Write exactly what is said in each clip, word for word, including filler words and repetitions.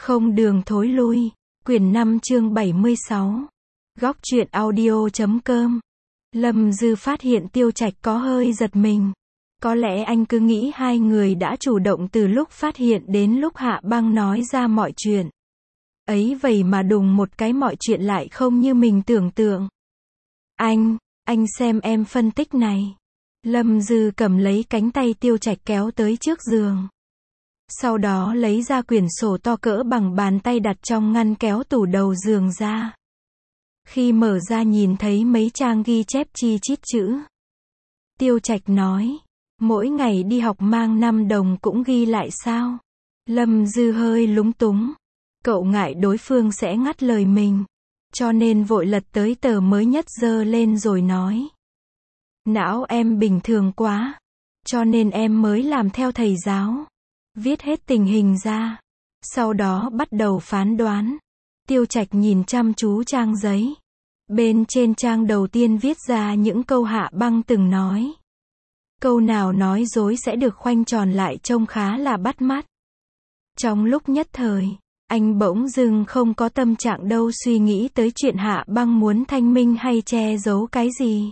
Không đường thối lui. Quyển năm chương bảy mươi sáu. Góc truyện audio chấm com. Lâm Dư phát hiện Tiêu Trạch có hơi giật mình. Có lẽ anh cứ nghĩ hai người đã chủ động từ lúc phát hiện đến lúc Hạ Băng nói ra mọi chuyện. Ấy vậy mà đùng một cái mọi chuyện lại không như mình tưởng tượng. Anh, anh xem em phân tích này. Lâm Dư cầm lấy cánh tay Tiêu Trạch kéo tới trước giường. Sau đó lấy ra quyển sổ to cỡ bằng bàn tay đặt trong ngăn kéo tủ đầu giường ra. Khi mở ra nhìn thấy mấy trang ghi chép chi chít chữ. Tiêu Trạch nói, mỗi ngày đi học mang năm đồng cũng ghi lại sao? Lâm Dư hơi lúng túng. Cậu ngại đối phương sẽ ngắt lời mình. Cho nên vội lật tới tờ mới nhất giơ lên rồi nói. Não em bình thường quá. Cho nên em mới làm theo thầy giáo. Viết hết tình hình ra. Sau đó bắt đầu phán đoán. Tiêu Trạch nhìn chăm chú trang giấy. Bên trên trang đầu tiên viết ra những câu Hạ Băng từng nói. Câu nào nói dối sẽ được khoanh tròn lại trông khá là bắt mắt. Trong lúc nhất thời, anh bỗng dưng không có tâm trạng đâu suy nghĩ tới chuyện Hạ Băng muốn thanh minh hay che giấu cái gì.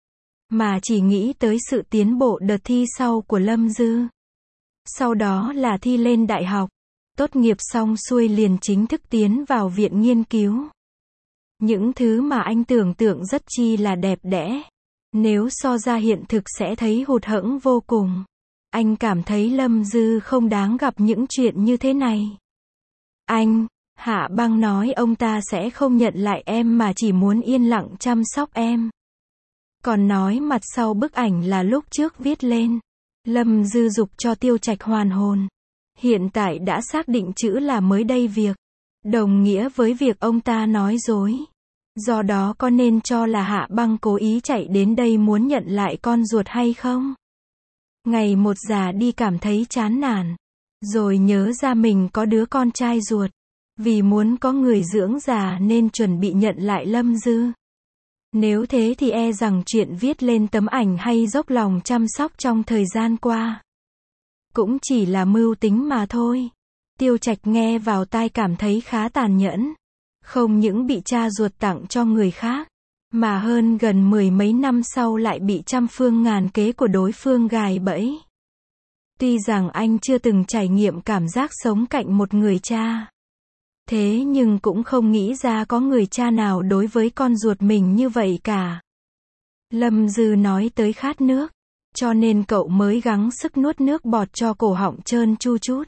Mà chỉ nghĩ tới sự tiến bộ đợt thi sau của Lâm Dư. Sau đó là thi lên đại học. Tốt nghiệp xong xuôi liền chính thức tiến vào viện nghiên cứu. Những thứ mà anh tưởng tượng rất chi là đẹp đẽ. Nếu so ra hiện thực sẽ thấy hụt hẫng vô cùng. Anh cảm thấy Lâm Dư không đáng gặp những chuyện như thế này. Anh, Hạ Băng nói ông ta sẽ không nhận lại em mà chỉ muốn yên lặng chăm sóc em. Còn nói mặt sau bức ảnh là lúc trước viết lên. Lâm Dư dục cho Tiêu Trạch hoàn hồn. Hiện tại đã xác định chữ là mới đây việc. Đồng nghĩa với việc ông ta nói dối. Do đó có nên cho là Hạ Băng cố ý chạy đến đây muốn nhận lại con ruột hay không? Ngày một già đi cảm thấy chán nản. Rồi nhớ ra mình có đứa con trai ruột. Vì muốn có người dưỡng già nên chuẩn bị nhận lại Lâm Dư. Nếu thế thì e rằng chuyện viết lên tấm ảnh hay dốc lòng chăm sóc trong thời gian qua. Cũng chỉ là mưu tính mà thôi. Tiêu Trạch nghe vào tai cảm thấy khá tàn nhẫn. Không những bị cha ruột tặng cho người khác. Mà hơn gần mười mấy năm sau lại bị trăm phương ngàn kế của đối phương gài bẫy. Tuy rằng anh chưa từng trải nghiệm cảm giác sống cạnh một người cha. Thế nhưng cũng không nghĩ ra có người cha nào đối với con ruột mình như vậy cả. Lâm Dư nói tới khát nước. Cho nên cậu mới gắng sức nuốt nước bọt cho cổ họng trơn chu chút.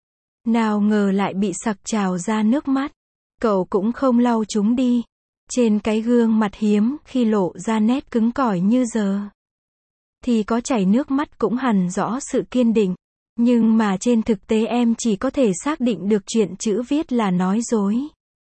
Nào ngờ lại bị sặc trào ra nước mắt. Cậu cũng không lau chúng đi. Trên cái gương mặt hiếm khi lộ ra nét cứng cỏi như giờ. Thì có chảy nước mắt cũng hằn rõ sự kiên định. Nhưng mà trên thực tế em chỉ có thể xác định được chuyện chữ viết là nói dối.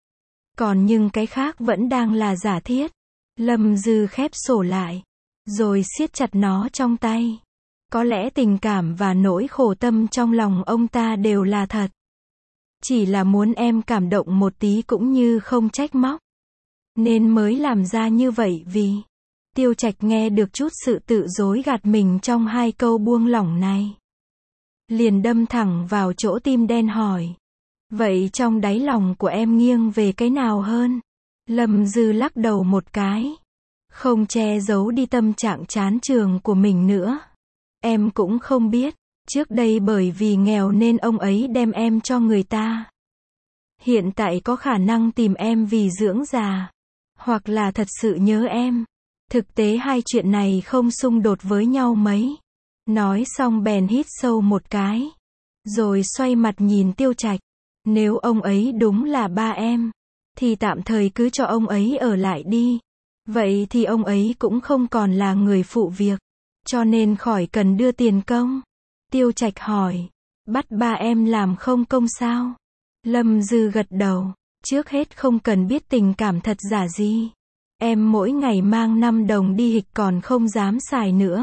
Còn nhưng cái khác vẫn đang là giả thiết. Lâm Dư khép sổ lại. Rồi siết chặt nó trong tay. Có lẽ tình cảm và nỗi khổ tâm trong lòng ông ta đều là thật. Chỉ là muốn em cảm động một tí cũng như không trách móc. Nên mới làm ra như vậy vì. Tiêu Trạch nghe được chút sự tự dối gạt mình trong hai câu buông lỏng này. Liền đâm thẳng vào chỗ tim đen hỏi. Vậy trong đáy lòng của em nghiêng về cái nào hơn? Lâm Dư lắc đầu một cái. Không che giấu đi tâm trạng chán trường của mình nữa. Em cũng không biết. Trước đây bởi vì nghèo nên ông ấy đem em cho người ta. Hiện tại có khả năng tìm em vì dưỡng già. Hoặc là thật sự nhớ em. Thực tế hai chuyện này không xung đột với nhau mấy. Nói xong bèn hít sâu một cái. Rồi xoay mặt nhìn Tiêu Trạch. Nếu ông ấy đúng là ba em. Thì tạm thời cứ cho ông ấy ở lại đi. Vậy thì ông ấy cũng không còn là người phụ việc. Cho nên khỏi cần đưa tiền công. Tiêu Trạch hỏi. Bắt ba em làm không công sao? Lâm Dư gật đầu. Trước hết không cần biết tình cảm thật giả gì. Em mỗi ngày mang năm đồng đi hịch còn không dám xài nữa.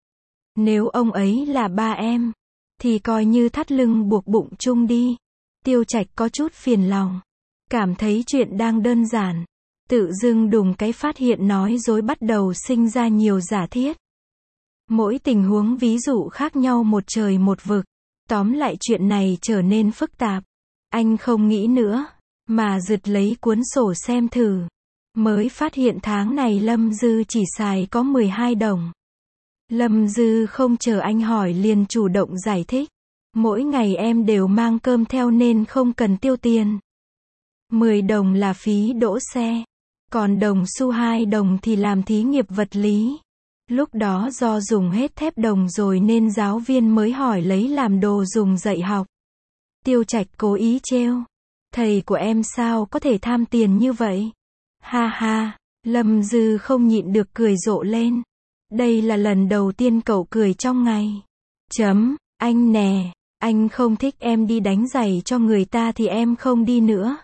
Nếu ông ấy là ba em. Thì coi như thắt lưng buộc bụng chung đi. Tiêu Trạch có chút phiền lòng. Cảm thấy chuyện đang đơn giản. Tự dưng đùng cái phát hiện nói dối bắt đầu sinh ra nhiều giả thiết. Mỗi tình huống ví dụ khác nhau một trời một vực. Tóm lại chuyện này trở nên phức tạp. Anh không nghĩ nữa, mà giật lấy cuốn sổ xem thử. Mới phát hiện tháng này Lâm Dư chỉ xài có mười hai đồng. Lâm Dư không chờ anh hỏi liền chủ động giải thích. Mỗi ngày em đều mang cơm theo nên không cần tiêu tiền. mười đồng là phí đỗ xe. Còn đồng xu hai đồng thì làm thí nghiệp vật lý. Lúc đó do dùng hết thép đồng rồi nên giáo viên mới hỏi lấy làm đồ dùng dạy học. Tiêu Trạch cố ý trêu. Thầy của em sao có thể tham tiền như vậy? Ha ha, Lâm Dư không nhịn được cười rộ lên. Đây là lần đầu tiên cậu cười trong ngày. Chấm, anh nè, anh không thích em đi đánh giày cho người ta thì em không đi nữa.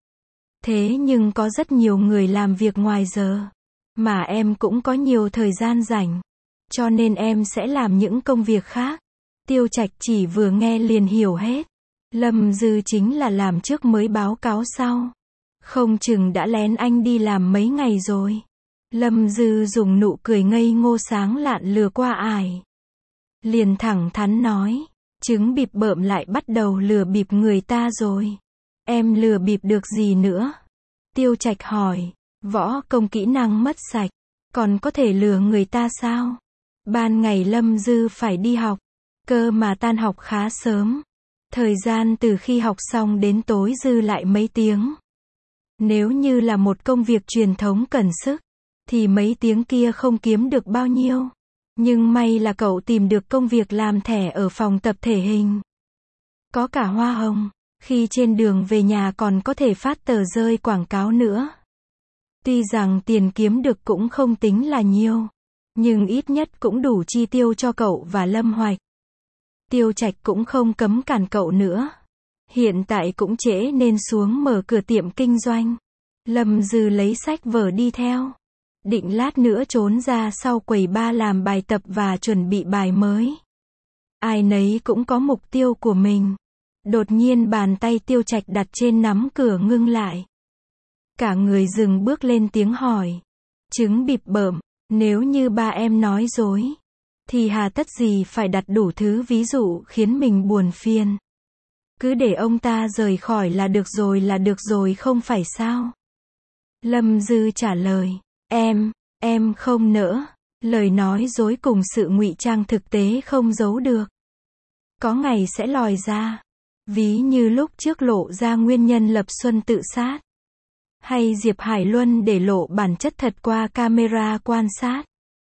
Thế nhưng có rất nhiều người làm việc ngoài giờ. Mà em cũng có nhiều thời gian rảnh. Cho nên em sẽ làm những công việc khác. Tiêu Trạch chỉ vừa nghe liền hiểu hết. Lâm Dư chính là làm trước mới báo cáo sau. Không chừng đã lén anh đi làm mấy ngày rồi. Lâm Dư dùng nụ cười ngây ngô sáng lạn lừa qua ải. Liền thẳng thắn nói. Trứng bịp bợm lại bắt đầu lừa bịp người ta rồi. Em lừa bịp được gì nữa? Tiêu Trạch hỏi. Võ công kỹ năng mất sạch. Còn có thể lừa người ta sao? Ban ngày Lâm Dư phải đi học. Cơ mà tan học khá sớm. Thời gian từ khi học xong đến tối dư lại mấy tiếng. Nếu như là một công việc truyền thống cần sức, thì mấy tiếng kia không kiếm được bao nhiêu. Nhưng may là cậu tìm được công việc làm thẻ ở phòng tập thể hình. Có cả hoa hồng, khi trên đường về nhà còn có thể phát tờ rơi quảng cáo nữa. Tuy rằng tiền kiếm được cũng không tính là nhiều, nhưng ít nhất cũng đủ chi tiêu cho cậu và Lâm Hoạch. Tiêu Trạch cũng không cấm cản cậu nữa. Hiện tại cũng trễ nên xuống mở cửa tiệm kinh doanh. Lâm Dư lấy sách vở đi theo. Định lát nữa trốn ra sau quầy ba làm bài tập và chuẩn bị bài mới. Ai nấy cũng có mục tiêu của mình. Đột nhiên bàn tay Tiêu Trạch đặt trên nắm cửa ngưng lại. Cả người dừng bước lên tiếng hỏi. Trứng bịp bợm, nếu như ba em nói dối, thì hà tất gì phải đặt đủ thứ ví dụ khiến mình buồn phiền. Cứ để ông ta rời khỏi là được rồi là được rồi không phải sao? Lâm Dư trả lời. Em, em không nỡ. Lời nói dối cùng sự ngụy trang thực tế không giấu được. Có ngày sẽ lòi ra. Ví như lúc trước lộ ra nguyên nhân Lập Xuân tự sát. Hay Diệp Hải Luân để lộ bản chất thật qua camera quan sát.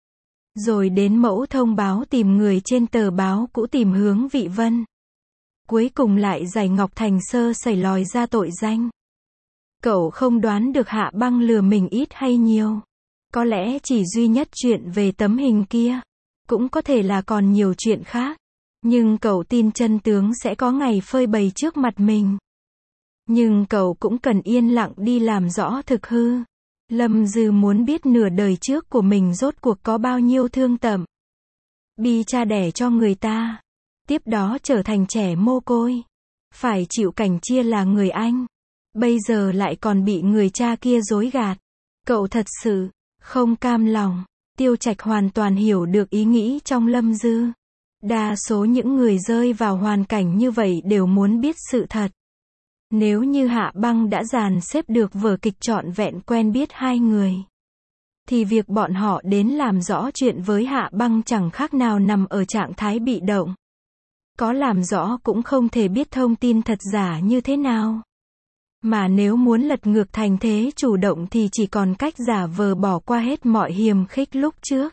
Rồi đến mẫu thông báo tìm người trên tờ báo cũ tìm hướng Vị Vân. Cuối cùng lại giải Ngọc Thành sơ sẩy lòi ra tội danh. Cậu không đoán được Hạ Băng lừa mình ít hay nhiều. Có lẽ chỉ duy nhất chuyện về tấm hình kia. Cũng có thể là còn nhiều chuyện khác. Nhưng cậu tin chân tướng sẽ có ngày phơi bày trước mặt mình. Nhưng cậu cũng cần yên lặng đi làm rõ thực hư. Lâm Dư muốn biết nửa đời trước của mình rốt cuộc có bao nhiêu thương tẩm. Bi cha đẻ cho người ta. Tiếp đó trở thành trẻ mồ côi. Phải chịu cảnh chia là người anh. Bây giờ lại còn bị người cha kia dối gạt. Cậu thật sự không cam lòng. Tiêu Trạch hoàn toàn hiểu được ý nghĩ trong Lâm Dư. Đa số những người rơi vào hoàn cảnh như vậy đều muốn biết sự thật. Nếu như Hạ Băng đã dàn xếp được vở kịch trọn vẹn quen biết hai người, thì việc bọn họ đến làm rõ chuyện với Hạ Băng chẳng khác nào nằm ở trạng thái bị động. Có làm rõ cũng không thể biết thông tin thật giả như thế nào. Mà nếu muốn lật ngược thành thế chủ động thì chỉ còn cách giả vờ bỏ qua hết mọi hiềm khích lúc trước.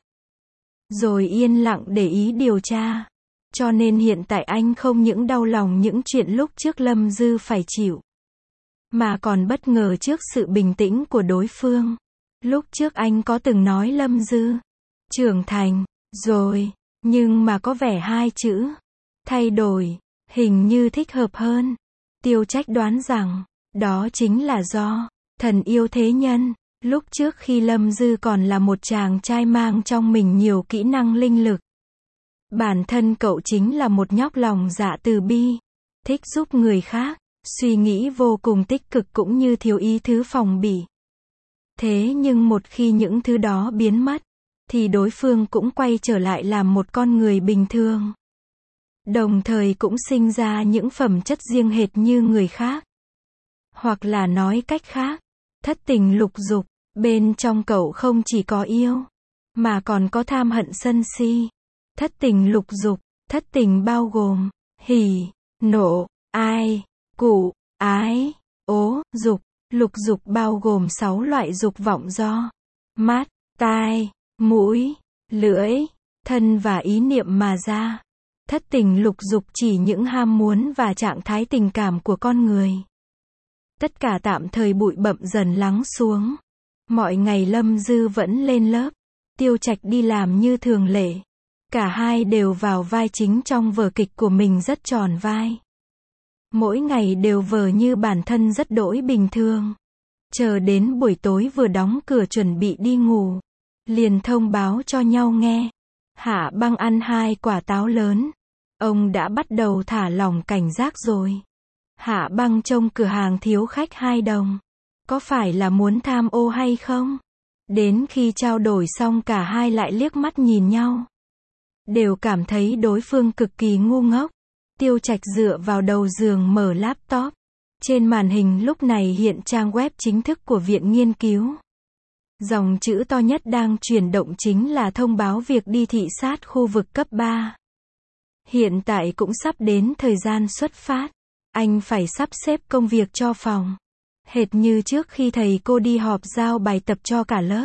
Rồi yên lặng để ý điều tra. Cho nên hiện tại anh không những đau lòng những chuyện lúc trước Lâm Dư phải chịu, mà còn bất ngờ trước sự bình tĩnh của đối phương. Lúc trước anh có từng nói Lâm Dư trưởng thành rồi, nhưng mà có vẻ hai chữ thay đổi hình như thích hợp hơn. Tiêu Trách đoán rằng đó chính là do thần yêu thế nhân. Lúc trước khi Lâm Dư còn là một chàng trai mang trong mình nhiều kỹ năng linh lực, bản thân cậu chính là một nhóc lòng dạ từ bi, thích giúp người khác, suy nghĩ vô cùng tích cực cũng như thiếu ý thứ phòng bị. Thế nhưng một khi những thứ đó biến mất, thì đối phương cũng quay trở lại làm một con người bình thường. Đồng thời cũng sinh ra những phẩm chất riêng hệt như người khác. Hoặc là nói cách khác, thất tình lục dục, bên trong cậu không chỉ có yêu, mà còn có tham hận sân si. Thất tình lục dục, thất tình bao gồm hỉ, nộ, ai, cụ, ái, ố, dục. Lục dục bao gồm sáu loại dục vọng do mắt, tai, mũi, lưỡi, thân và ý niệm mà ra. Thất tình lục dục chỉ những ham muốn và trạng thái tình cảm của con người. Tất cả tạm thời bụi bặm dần lắng xuống. Mọi ngày Lâm Dư vẫn lên lớp, Tiêu Trạch đi làm như thường lệ. Cả hai đều vào vai chính trong vở kịch của mình rất tròn vai. Mỗi ngày đều vờ như bản thân rất đỗi bình thường. Chờ đến buổi tối vừa đóng cửa chuẩn bị đi ngủ, liền thông báo cho nhau nghe. Hạ Băng ăn hai quả táo lớn. Ông đã bắt đầu thả lỏng cảnh giác rồi. Hạ Băng trông cửa hàng thiếu khách hai đồng. Có phải là muốn tham ô hay không? Đến khi trao đổi xong cả hai lại liếc mắt nhìn nhau. Đều cảm thấy đối phương cực kỳ ngu ngốc. Tiêu Trạch dựa vào đầu giường mở laptop. Trên màn hình lúc này hiện trang web chính thức của viện nghiên cứu. Dòng chữ to nhất đang chuyển động chính là thông báo việc đi thị sát khu vực cấp ba. Hiện tại cũng sắp đến thời gian xuất phát. Anh phải sắp xếp công việc cho phòng. Hệt như trước khi thầy cô đi họp giao bài tập cho cả lớp.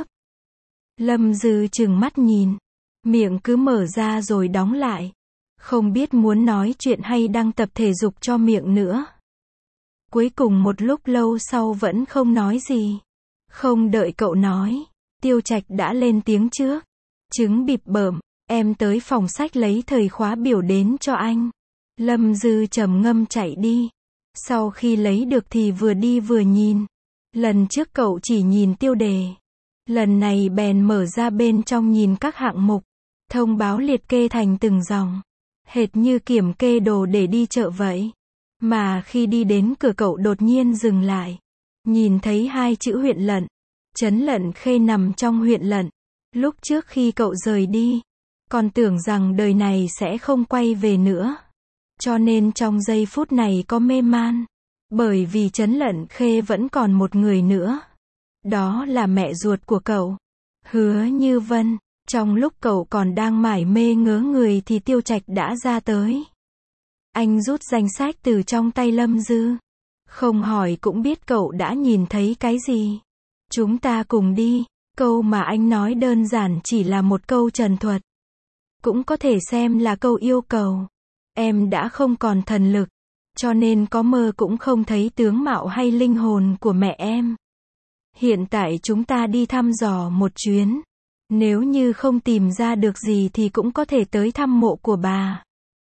Lâm Dư trừng mắt nhìn. Miệng cứ mở ra rồi đóng lại. Không biết muốn nói chuyện hay đang tập thể dục cho miệng nữa. Cuối cùng một lúc lâu sau vẫn không nói gì. Không đợi cậu nói, Tiêu Trạch đã lên tiếng trước. Trứng bịp bợm, em tới phòng sách lấy thời khóa biểu đến cho anh. Lâm Dư trầm ngâm chạy đi. Sau khi lấy được thì vừa đi vừa nhìn. Lần trước cậu chỉ nhìn tiêu đề. Lần này bèn mở ra bên trong nhìn các hạng mục. Thông báo liệt kê thành từng dòng. Hệt như kiểm kê đồ để đi chợ vậy. Mà khi đi đến cửa cậu đột nhiên dừng lại. Nhìn thấy hai chữ huyện lận. Trấn Lận Khê nằm trong huyện lận. Lúc trước khi cậu rời đi, còn tưởng rằng đời này sẽ không quay về nữa. Cho nên trong giây phút này có mê man. Bởi vì Trấn Lận Khê vẫn còn một người nữa. Đó là mẹ ruột của cậu. Hứa Như Vân. Trong lúc cậu còn đang mải mê ngớ người thì Tiêu Trạch đã ra tới. Anh rút danh sách từ trong tay Lâm Dư. Không hỏi cũng biết cậu đã nhìn thấy cái gì. Chúng ta cùng đi. Câu mà anh nói đơn giản chỉ là một câu trần thuật. Cũng có thể xem là câu yêu cầu. Em đã không còn thần lực. Cho nên có mơ cũng không thấy tướng mạo hay linh hồn của mẹ em. Hiện tại chúng ta đi thăm dò một chuyến. Nếu như không tìm ra được gì thì cũng có thể tới thăm mộ của bà.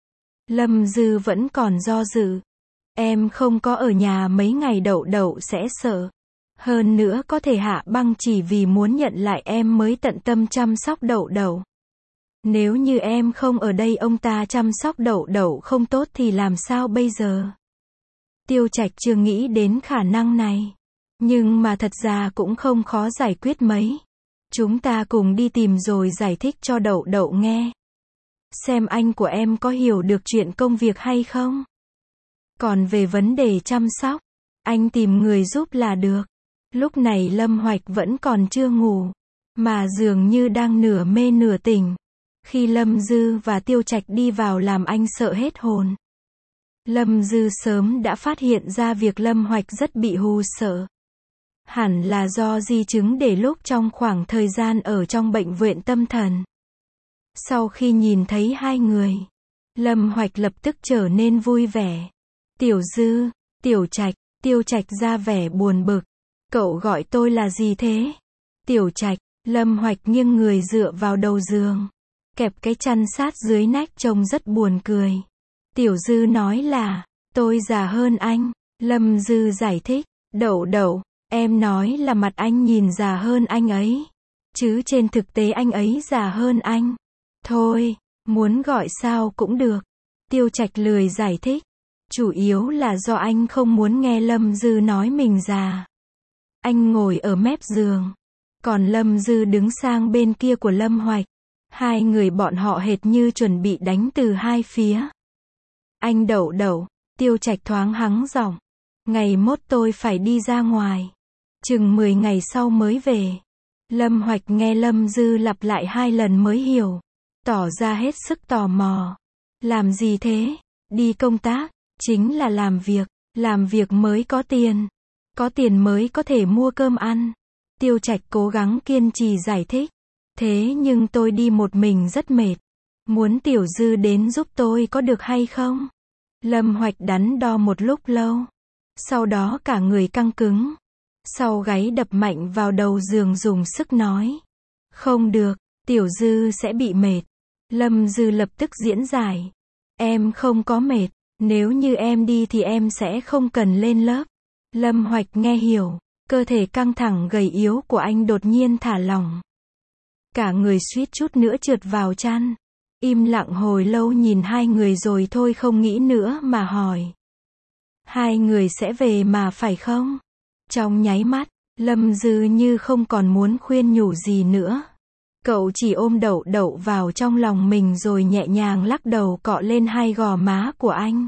Lâm Dư vẫn còn do dự. Em không có ở nhà mấy ngày Đậu Đậu sẽ sợ. Hơn nữa có thể Hạ Băng chỉ vì muốn nhận lại em mới tận tâm chăm sóc Đậu Đậu. Nếu như em không ở đây ông ta chăm sóc Đậu Đậu không tốt thì làm sao bây giờ? Tiêu Trạch chưa nghĩ đến khả năng này. Nhưng mà thật ra cũng không khó giải quyết mấy. Chúng ta cùng đi tìm rồi giải thích cho Đậu Đậu nghe. Xem anh của em có hiểu được chuyện công việc hay không? Còn về vấn đề chăm sóc, anh tìm người giúp là được. Lúc này Lâm Hoạch vẫn còn chưa ngủ, mà dường như đang nửa mê nửa tỉnh. Khi Lâm Dư và Tiêu Trạch đi vào làm anh sợ hết hồn. Lâm Dư sớm đã phát hiện ra việc Lâm Hoạch rất bị hù sợ. Hẳn là do di chứng để lúc trong khoảng thời gian ở trong bệnh viện tâm thần. Sau khi nhìn thấy hai người, Lâm Hoạch lập tức trở nên vui vẻ. Tiểu Dư, Tiểu Trạch, Tiêu Trạch ra vẻ buồn bực. Cậu gọi tôi là gì thế? Tiểu Trạch, Lâm Hoạch nghiêng người dựa vào đầu giường. Kẹp cái chăn sát dưới nách trông rất buồn cười. Tiểu Dư nói là, tôi già hơn anh. Lâm Dư giải thích, Đậu Đậu, em nói là mặt anh nhìn già hơn anh ấy. Chứ trên thực tế anh ấy già hơn anh. Thôi, muốn gọi sao cũng được. Tiêu Trạch lười giải thích. Chủ yếu là do anh không muốn nghe Lâm Dư nói mình già. Anh ngồi ở mép giường. Còn Lâm Dư đứng sang bên kia của Lâm Hoạch. Hai người bọn họ hệt như chuẩn bị đánh từ hai phía. Anh Đậu Đậu, Tiêu Trạch thoáng hắng giọng. Ngày mốt tôi phải đi ra ngoài. Chừng mười ngày sau mới về. Lâm Hoạch nghe Lâm Dư lặp lại hai lần mới hiểu. Tỏ ra hết sức tò mò. Làm gì thế? Đi công tác, chính là làm việc. Làm việc mới có tiền. Có tiền mới có thể mua cơm ăn. Tiêu Trạch cố gắng kiên trì giải thích. Thế nhưng tôi đi một mình rất mệt. Muốn Tiểu Dư đến giúp tôi có được hay không? Lâm Hoạch đắn đo một lúc lâu. Sau đó cả người căng cứng. Sau gáy đập mạnh vào đầu giường dùng sức nói. Không được, Tiểu Dư sẽ bị mệt. Lâm Dư lập tức diễn giải. Em không có mệt. Nếu như em đi thì em sẽ không cần lên lớp. Lâm Hoạch nghe hiểu. Cơ thể căng thẳng gầy yếu của anh đột nhiên thả lỏng. Cả người suýt chút nữa trượt vào chăn. Im lặng hồi lâu nhìn hai người rồi thôi không nghĩ nữa mà hỏi. Hai người sẽ về mà phải không? Trong nháy mắt, Lâm Dư như không còn muốn khuyên nhủ gì nữa. Cậu chỉ ôm Đậu Đậu vào trong lòng mình rồi nhẹ nhàng lắc đầu cọ lên hai gò má của anh.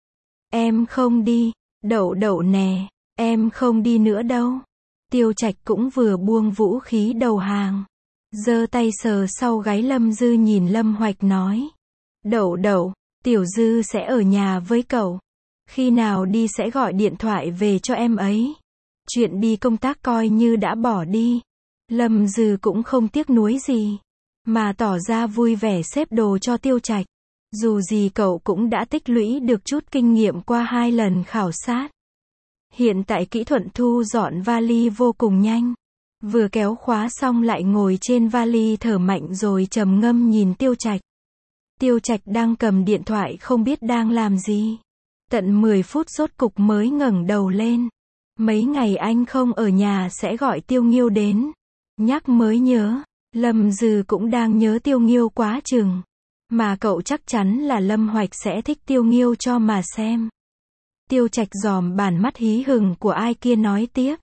Em không đi, Đậu Đậu nè, em không đi nữa đâu. Tiêu Trạch cũng vừa buông vũ khí đầu hàng. Giơ tay sờ sau gáy Lâm Dư nhìn Lâm Hoạch nói. Đậu Đậu, Tiểu Dư sẽ ở nhà với cậu. Khi nào đi sẽ gọi điện thoại về cho em ấy. Chuyện đi công tác coi như đã bỏ đi. Lâm Dư cũng không tiếc nuối gì. Mà tỏ ra vui vẻ xếp đồ cho Tiêu Trạch. Dù gì cậu cũng đã tích lũy được chút kinh nghiệm qua hai lần khảo sát. Hiện tại kỹ thuật thu dọn vali vô cùng nhanh. Vừa kéo khóa xong lại ngồi trên vali thở mạnh rồi trầm ngâm nhìn Tiêu Trạch. Tiêu Trạch đang cầm điện thoại không biết đang làm gì. Tận mười phút rốt cục mới ngẩng đầu lên. Mấy ngày anh không ở nhà sẽ gọi Tiêu Nghiêu đến. Nhắc mới nhớ, Lâm Dư cũng đang nhớ Tiêu Nghiêu quá chừng. Mà cậu chắc chắn là Lâm Hoạch sẽ thích Tiêu Nghiêu cho mà xem. Tiêu Trạch dòm bản mắt hí hửng của ai kia nói tiếp.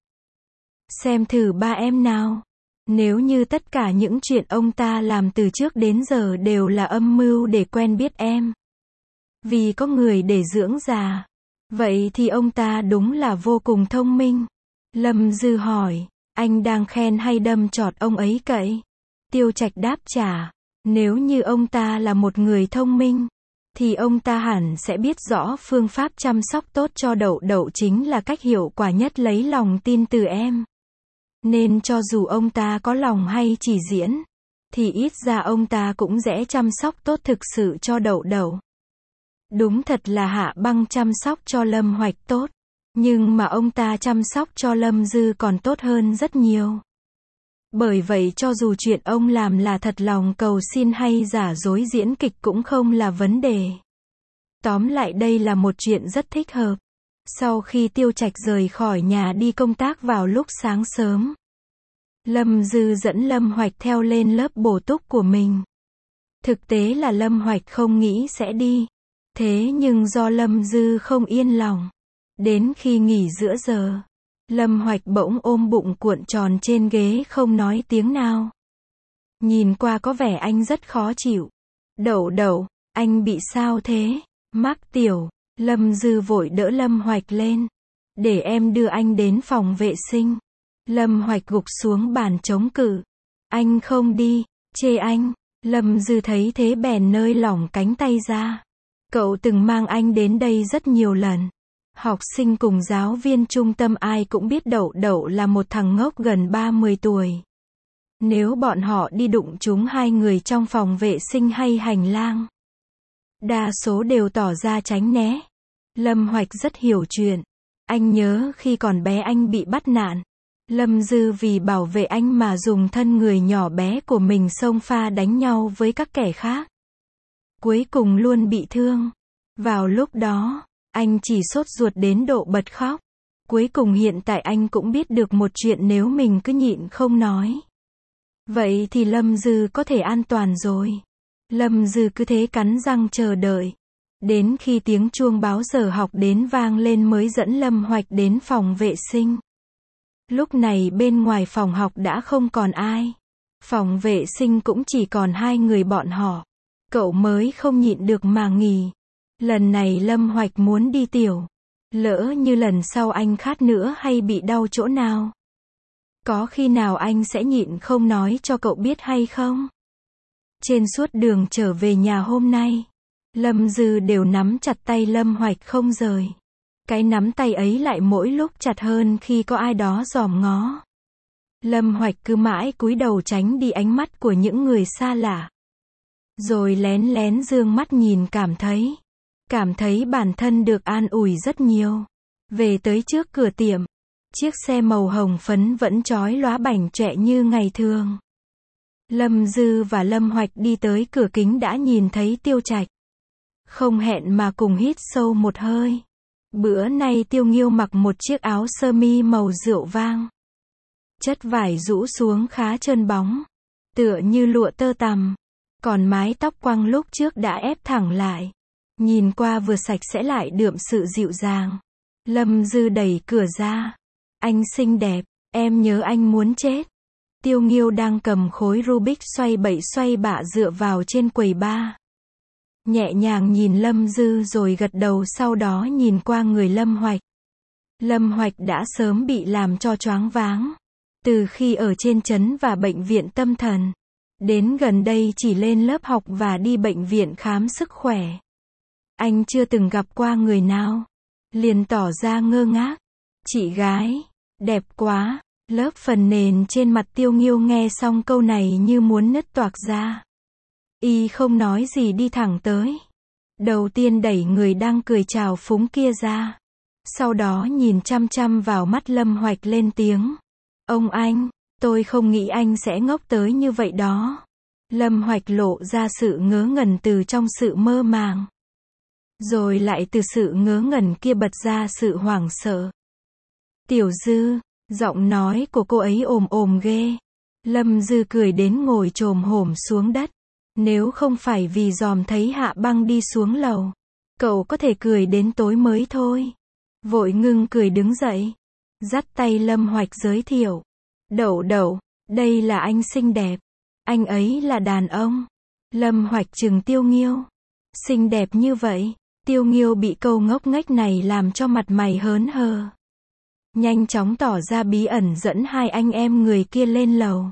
Xem thử ba em nào. Nếu như tất cả những chuyện ông ta làm từ trước đến giờ đều là âm mưu để quen biết em. Vì có người để dưỡng già. Vậy thì ông ta đúng là vô cùng thông minh. Lâm Dư hỏi, anh đang khen hay đâm chọt ông ấy cậy? Tiêu Trạch đáp trả, nếu như ông ta là một người thông minh, thì ông ta hẳn sẽ biết rõ phương pháp chăm sóc tốt cho Đậu Đậu chính là cách hiệu quả nhất lấy lòng tin từ em. Nên cho dù ông ta có lòng hay chỉ diễn, thì ít ra ông ta cũng dễ chăm sóc tốt thực sự cho Đậu Đậu. Đúng thật là Hạ Băng chăm sóc cho Lâm Hoạch tốt, nhưng mà ông ta chăm sóc cho Lâm Dư còn tốt hơn rất nhiều. Bởi vậy cho dù chuyện ông làm là thật lòng cầu xin hay giả dối diễn kịch cũng không là vấn đề. Tóm lại đây là một chuyện rất thích hợp. Sau khi Tiêu Trạch rời khỏi nhà đi công tác vào lúc sáng sớm, Lâm Dư dẫn Lâm Hoạch theo lên lớp bổ túc của mình. Thực tế là Lâm Hoạch không nghĩ sẽ đi. Thế nhưng do Lâm Dư không yên lòng. Đến khi nghỉ giữa giờ, Lâm Hoạch bỗng ôm bụng cuộn tròn trên ghế không nói tiếng nào. Nhìn qua có vẻ anh rất khó chịu. Đậu Đậu, anh bị sao thế? Mắc tiểu. Lâm Dư vội đỡ Lâm Hoạch lên. Để em đưa anh đến phòng vệ sinh. Lâm Hoạch gục xuống bàn chống cự. Anh không đi, chê anh. Lâm Dư thấy thế bèn nới lỏng cánh tay ra. Cậu từng mang anh đến đây rất nhiều lần. Học sinh cùng giáo viên trung tâm ai cũng biết Đậu Đậu là một thằng ngốc gần ba mươi tuổi. Nếu bọn họ đi đụng trúng hai người trong phòng vệ sinh hay hành lang, đa số đều tỏ ra tránh né. Lâm Hoạch rất hiểu chuyện. Anh nhớ khi còn bé anh bị bắt nạn. Lâm Dư vì bảo vệ anh mà dùng thân người nhỏ bé của mình xông pha đánh nhau với các kẻ khác. Cuối cùng luôn bị thương. Vào lúc đó, anh chỉ sốt ruột đến độ bật khóc. Cuối cùng hiện tại anh cũng biết được một chuyện nếu mình cứ nhịn không nói. Vậy thì Lâm Dư có thể an toàn rồi. Lâm Dư cứ thế cắn răng chờ đợi. Đến khi tiếng chuông báo giờ học đến vang lên mới dẫn Lâm Hoạch đến phòng vệ sinh. Lúc này bên ngoài phòng học đã không còn ai. Phòng vệ sinh cũng chỉ còn hai người bọn họ. Cậu mới không nhịn được mà nghỉ. Lần này Lâm Hoạch muốn đi tiểu. Lỡ như lần sau anh khát nữa hay bị đau chỗ nào, có khi nào anh sẽ nhịn không nói cho cậu biết hay không? Trên suốt đường trở về nhà hôm nay, Lâm Dư đều nắm chặt tay Lâm Hoạch không rời. Cái nắm tay ấy lại mỗi lúc chặt hơn khi có ai đó dòm ngó. Lâm Hoạch cứ mãi cúi đầu tránh đi ánh mắt của những người xa lạ. Rồi lén lén dương mắt nhìn cảm thấy. Cảm thấy bản thân được an ủi rất nhiều. Về tới trước cửa tiệm. Chiếc xe màu hồng phấn vẫn chói lóa bảnh chọe như ngày thường. Lâm Dư và Lâm Hoạch đi tới cửa kính đã nhìn thấy Tiêu Trạch. Không hẹn mà cùng hít sâu một hơi. Bữa nay Tiêu Nghiêu mặc một chiếc áo sơ mi màu rượu vang. Chất vải rũ xuống khá trơn bóng. Tựa như lụa tơ tằm. Còn mái tóc quăng lúc trước đã ép thẳng lại. Nhìn qua vừa sạch sẽ lại đượm sự dịu dàng. Lâm Dư đẩy cửa ra. Anh xinh đẹp, em nhớ anh muốn chết. Tiêu Nghiêu đang cầm khối Rubik xoay bậy xoay bạ dựa vào trên quầy bar. Nhẹ nhàng nhìn Lâm Dư rồi gật đầu, sau đó nhìn qua người Lâm Hoạch. Lâm Hoạch đã sớm bị làm cho choáng váng. Từ khi ở trên trấn và bệnh viện tâm thần. Đến gần đây chỉ lên lớp học và đi bệnh viện khám sức khỏe. Anh chưa từng gặp qua người nào. Liền tỏ ra ngơ ngác. Chị gái, đẹp quá. Lớp phần nền trên mặt Tiêu Nghiêu nghe xong câu này như muốn nứt toạc ra. Y không nói gì đi thẳng tới. Đầu tiên đẩy người đang cười chào phúng kia ra. Sau đó nhìn chăm chăm vào mắt Lâm Hoạch lên tiếng. Ông anh, tôi không nghĩ anh sẽ ngốc tới như vậy đó. Lâm Hoạch lộ ra sự ngớ ngẩn từ trong sự mơ màng. Rồi lại từ sự ngớ ngẩn kia bật ra sự hoảng sợ. Tiểu Dư, giọng nói của cô ấy ồm ồm ghê. Lâm Dư cười đến ngồi chồm hổm xuống đất. Nếu không phải vì dòm thấy Hạ Băng đi xuống lầu, cậu có thể cười đến tối mới thôi. Vội ngưng cười đứng dậy. Dắt tay Lâm Hoạch giới thiệu. Đậu đậu, đây là anh xinh đẹp. Anh ấy là đàn ông. Lâm Hoạch trừng Tiêu Nghiêu. Xinh đẹp như vậy. Tiêu Nghiêu bị câu ngốc nghếch này làm cho mặt mày hớn hở. Nhanh chóng tỏ ra bí ẩn dẫn hai anh em người kia lên lầu.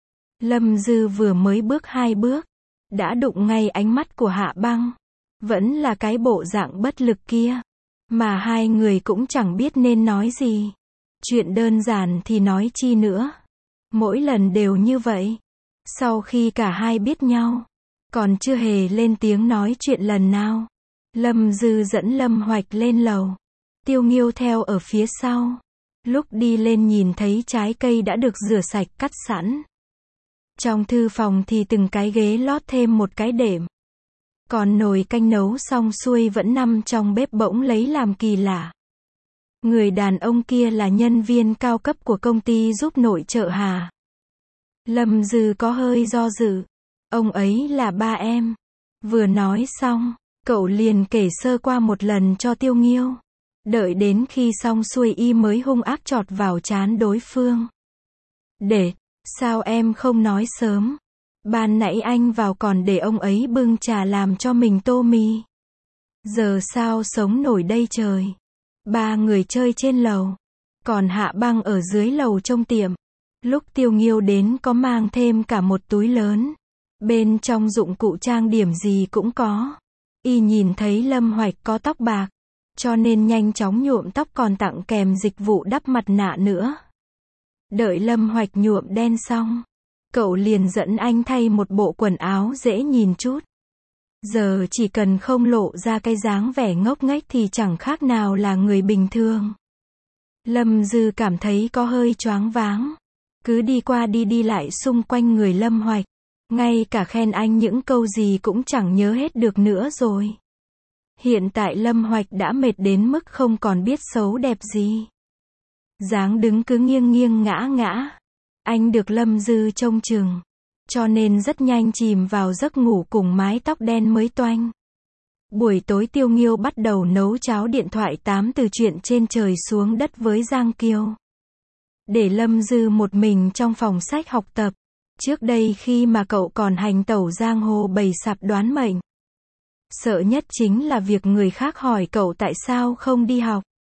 Lâm Dư vừa mới bước hai bước, đã đụng ngay ánh mắt của Hạ Băng. Vẫn là cái bộ dạng bất lực kia. Mà hai người cũng chẳng biết nên nói gì. Chuyện đơn giản thì nói chi nữa. Mỗi lần đều như vậy. Sau khi cả hai biết nhau, còn chưa hề lên tiếng nói chuyện lần nào. Lâm Dư dẫn Lâm Hoạch lên lầu. Tiêu Nghiêu theo ở phía sau. Lúc đi lên nhìn thấy trái cây đã được rửa sạch cắt sẵn. Trong thư phòng thì từng cái ghế lót thêm một cái đệm. Còn nồi canh nấu xong xuôi vẫn nằm trong bếp bỗng lấy làm kỳ lạ. Người đàn ông kia là nhân viên cao cấp của công ty giúp nội trợ Hà. Lâm Dư có hơi do dự. Ông ấy là ba em. Vừa nói xong, cậu liền kể sơ qua một lần cho Tiêu Nghiêu. Đợi đến khi xong xuôi y mới hung ác chọt vào trán đối phương. Để, sao em không nói sớm? Ban nãy anh vào còn để ông ấy bưng trà làm cho mình tô mì. Giờ sao sống nổi đây trời? Ba người chơi trên lầu. Còn Hạ Băng ở dưới lầu trong tiệm. Lúc Tiêu Nghiêu đến có mang thêm cả một túi lớn. Bên trong dụng cụ trang điểm gì cũng có. Y nhìn thấy Lâm Hoạch có tóc bạc. Cho nên nhanh chóng nhuộm tóc còn tặng kèm dịch vụ đắp mặt nạ nữa. Đợi Lâm Hoạch nhuộm đen xong. Cậu liền dẫn anh thay một bộ quần áo dễ nhìn chút. Giờ chỉ cần không lộ ra cái dáng vẻ ngốc nghếch thì chẳng khác nào là người bình thường. Lâm Dư cảm thấy có hơi choáng váng. Cứ đi qua đi đi lại xung quanh người Lâm Hoạch. Ngay cả khen anh những câu gì cũng chẳng nhớ hết được nữa rồi. Hiện tại Lâm Hoạch đã mệt đến mức không còn biết xấu đẹp gì. Dáng đứng cứ nghiêng nghiêng ngã ngã. Anh được Lâm Dư trông chừng. Cho nên rất nhanh chìm vào giấc ngủ cùng mái tóc đen mới toanh. Buổi tối Tiêu Nghiêu bắt đầu nấu cháo điện thoại tám từ chuyện trên trời xuống đất với Giang Kiêu. Để Lâm Dư một mình trong phòng sách học tập. Trước đây khi mà cậu còn hành tẩu giang hồ bày sạp đoán mệnh. Sợ nhất chính là việc người khác hỏi cậu tại sao không đi học.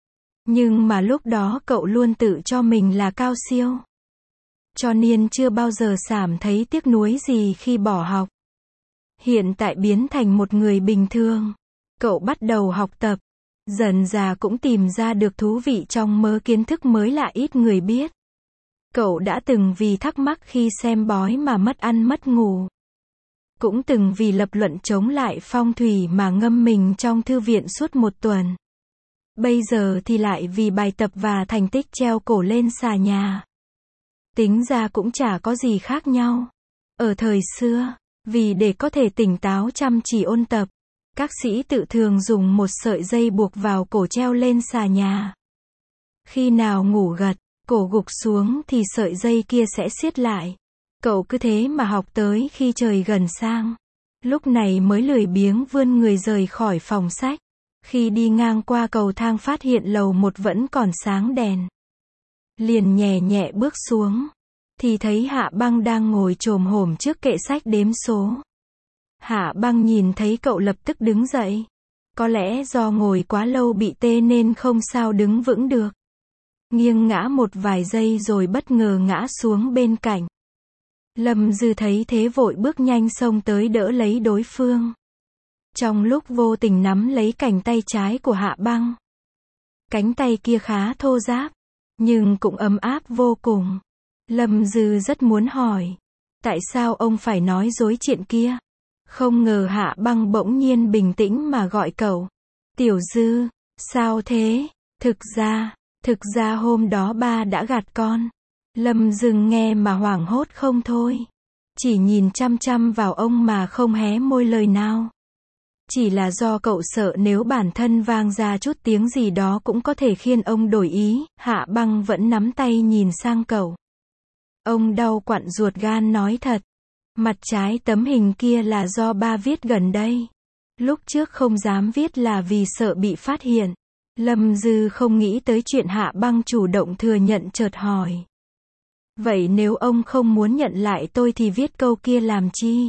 Nhưng mà lúc đó cậu luôn tự cho mình là cao siêu. Cho nên chưa bao giờ cảm thấy tiếc nuối gì khi bỏ học. Hiện tại biến thành một người bình thường. Cậu bắt đầu học tập. Dần dà cũng tìm ra được thú vị trong mớ kiến thức mới lạ ít người biết. Cậu đã từng vì thắc mắc khi xem bói mà mất ăn mất ngủ. Cũng từng vì lập luận chống lại phong thủy mà ngâm mình trong thư viện suốt một tuần. Bây giờ thì lại vì bài tập và thành tích treo cổ lên xà nhà. Tính ra cũng chả có gì khác nhau. Ở thời xưa, vì để có thể tỉnh táo chăm chỉ ôn tập, các sĩ tự thường dùng một sợi dây buộc vào cổ treo lên xà nhà. Khi nào ngủ gật, cổ gục xuống thì sợi dây kia sẽ siết lại. Cậu cứ thế mà học tới khi trời gần sang. Lúc này mới lười biếng vươn người rời khỏi phòng sách. Khi đi ngang qua cầu thang phát hiện lầu một vẫn còn sáng đèn. Liền nhẹ nhẹ bước xuống. Thì thấy Hạ Băng đang ngồi chồm hổm trước kệ sách đếm số. Hạ Băng nhìn thấy cậu lập tức đứng dậy. Có lẽ do ngồi quá lâu bị tê nên không sao đứng vững được. Nghiêng ngã một vài giây rồi bất ngờ ngã xuống bên cạnh. Lâm Dư thấy thế vội bước nhanh xông tới đỡ lấy đối phương. Trong lúc vô tình nắm lấy cánh tay trái của Hạ Băng. Cánh tay kia khá thô ráp, nhưng cũng ấm áp vô cùng. Lâm Dư rất muốn hỏi, tại sao ông phải nói dối chuyện kia? Không ngờ Hạ Băng bỗng nhiên bình tĩnh mà gọi cậu. Tiểu Dư, sao thế? Thực ra, thực ra hôm đó ba đã gạt con. Lâm Dư nghe mà hoảng hốt không thôi. Chỉ nhìn chăm chăm vào ông mà không hé môi lời nào. Chỉ là do cậu sợ nếu bản thân vang ra chút tiếng gì đó cũng có thể khiến ông đổi ý. Hạ Băng vẫn nắm tay nhìn sang cậu. Ông đau quặn ruột gan nói thật. Mặt trái tấm hình kia là do ba viết gần đây. Lúc trước không dám viết là vì sợ bị phát hiện. Lâm Dư không nghĩ tới chuyện Hạ Băng chủ động thừa nhận chợt hỏi. Vậy nếu ông không muốn nhận lại tôi thì viết câu kia làm chi?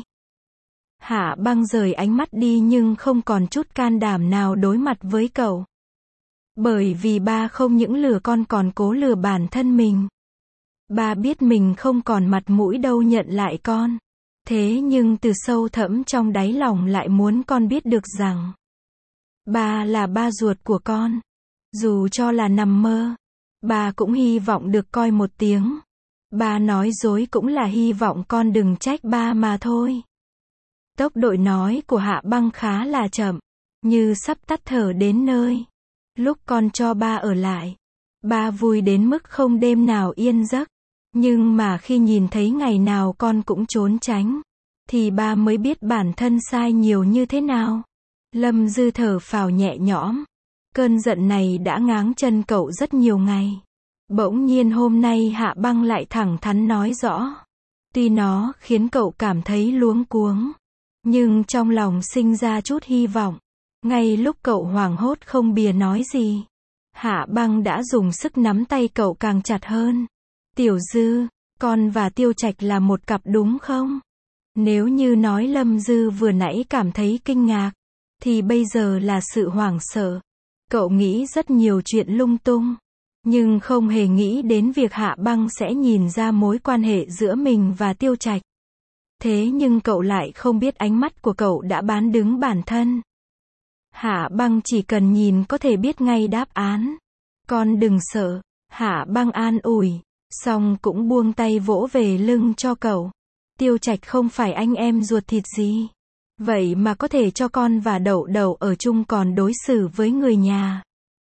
Hạ Băng rời ánh mắt đi nhưng không còn chút can đảm nào đối mặt với cậu. Bởi vì ba không những lừa con còn cố lừa bản thân mình. Ba biết mình không còn mặt mũi đâu nhận lại con. Thế nhưng từ sâu thẳm trong đáy lòng lại muốn con biết được rằng ba là ba ruột của con. Dù cho là nằm mơ, ba cũng hy vọng được coi một tiếng. Ba nói dối cũng là hy vọng con đừng trách ba mà thôi. Tốc độ nói của Hạ Băng khá là chậm, như sắp tắt thở đến nơi. Lúc con cho ba ở lại, ba vui đến mức không đêm nào yên giấc. Nhưng mà khi nhìn thấy ngày nào con cũng trốn tránh, thì ba mới biết bản thân sai nhiều như thế nào. Lâm Dư thở phào nhẹ nhõm. Cơn giận này đã ngáng chân cậu rất nhiều ngày. Bỗng nhiên hôm nay Hạ Băng lại thẳng thắn nói rõ. Tuy nó khiến cậu cảm thấy luống cuống, nhưng trong lòng sinh ra chút hy vọng. Ngay lúc cậu hoảng hốt không bìa nói gì, Hạ Băng đã dùng sức nắm tay cậu càng chặt hơn. Tiểu Dư, con và Tiêu Trạch là một cặp đúng không? Nếu như nói Lâm Dư vừa nãy cảm thấy kinh ngạc, thì bây giờ là sự hoảng sợ. Cậu nghĩ rất nhiều chuyện lung tung, nhưng không hề nghĩ đến việc Hạ Băng sẽ nhìn ra mối quan hệ giữa mình và Tiêu Trạch. Thế nhưng cậu lại không biết ánh mắt của cậu đã bán đứng bản thân. Hạ Băng chỉ cần nhìn có thể biết ngay đáp án. Con đừng sợ, Hạ Băng an ủi, xong cũng buông tay vỗ về lưng cho cậu. Tiêu Trạch không phải anh em ruột thịt gì. Vậy mà có thể cho con và Đậu Đậu ở chung còn đối xử với người nhà.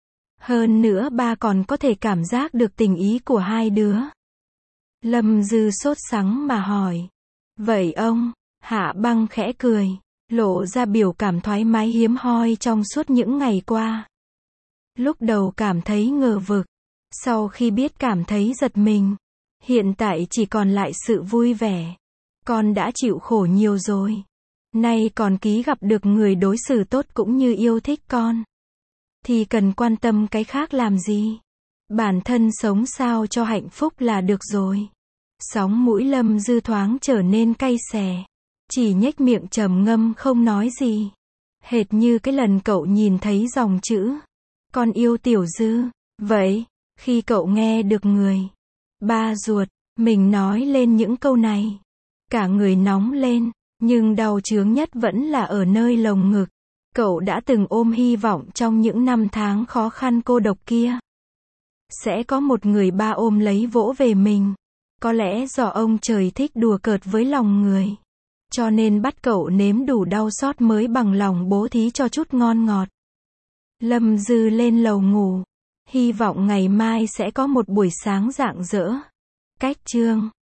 Hơn nữa ba còn có thể cảm giác được tình ý của hai đứa. Lâm Dư sốt sắng mà hỏi. Vậy ông? Hạ Băng khẽ cười, lộ ra biểu cảm thoải mái hiếm hoi trong suốt những ngày qua. Lúc đầu cảm thấy ngờ vực, sau khi biết cảm thấy giật mình. Hiện tại chỉ còn lại sự vui vẻ. Con đã chịu khổ nhiều rồi. Nay còn ký gặp được người đối xử tốt cũng như yêu thích con. Thì cần quan tâm cái khác làm gì? Bản thân sống sao cho hạnh phúc là được rồi. Sóng mũi Lâm Dư thoáng trở nên cay xè. Chỉ nhếch miệng trầm ngâm không nói gì. Hệt như cái lần cậu nhìn thấy dòng chữ Con yêu Tiểu Dư. Vậy, khi cậu nghe được người ba ruột mình nói lên những câu này, cả người nóng lên, nhưng đau chướng nhất vẫn là ở nơi lồng ngực. Cậu đã từng ôm hy vọng trong những năm tháng khó khăn cô độc kia. Sẽ có một người ba ôm lấy vỗ về mình. Có lẽ do ông trời thích đùa cợt với lòng người. Cho nên bắt cậu nếm đủ đau xót mới bằng lòng bố thí cho chút ngon ngọt. Lâm Dư lên lầu ngủ. Hy vọng ngày mai sẽ có một buổi sáng rạng rỡ. Cách chương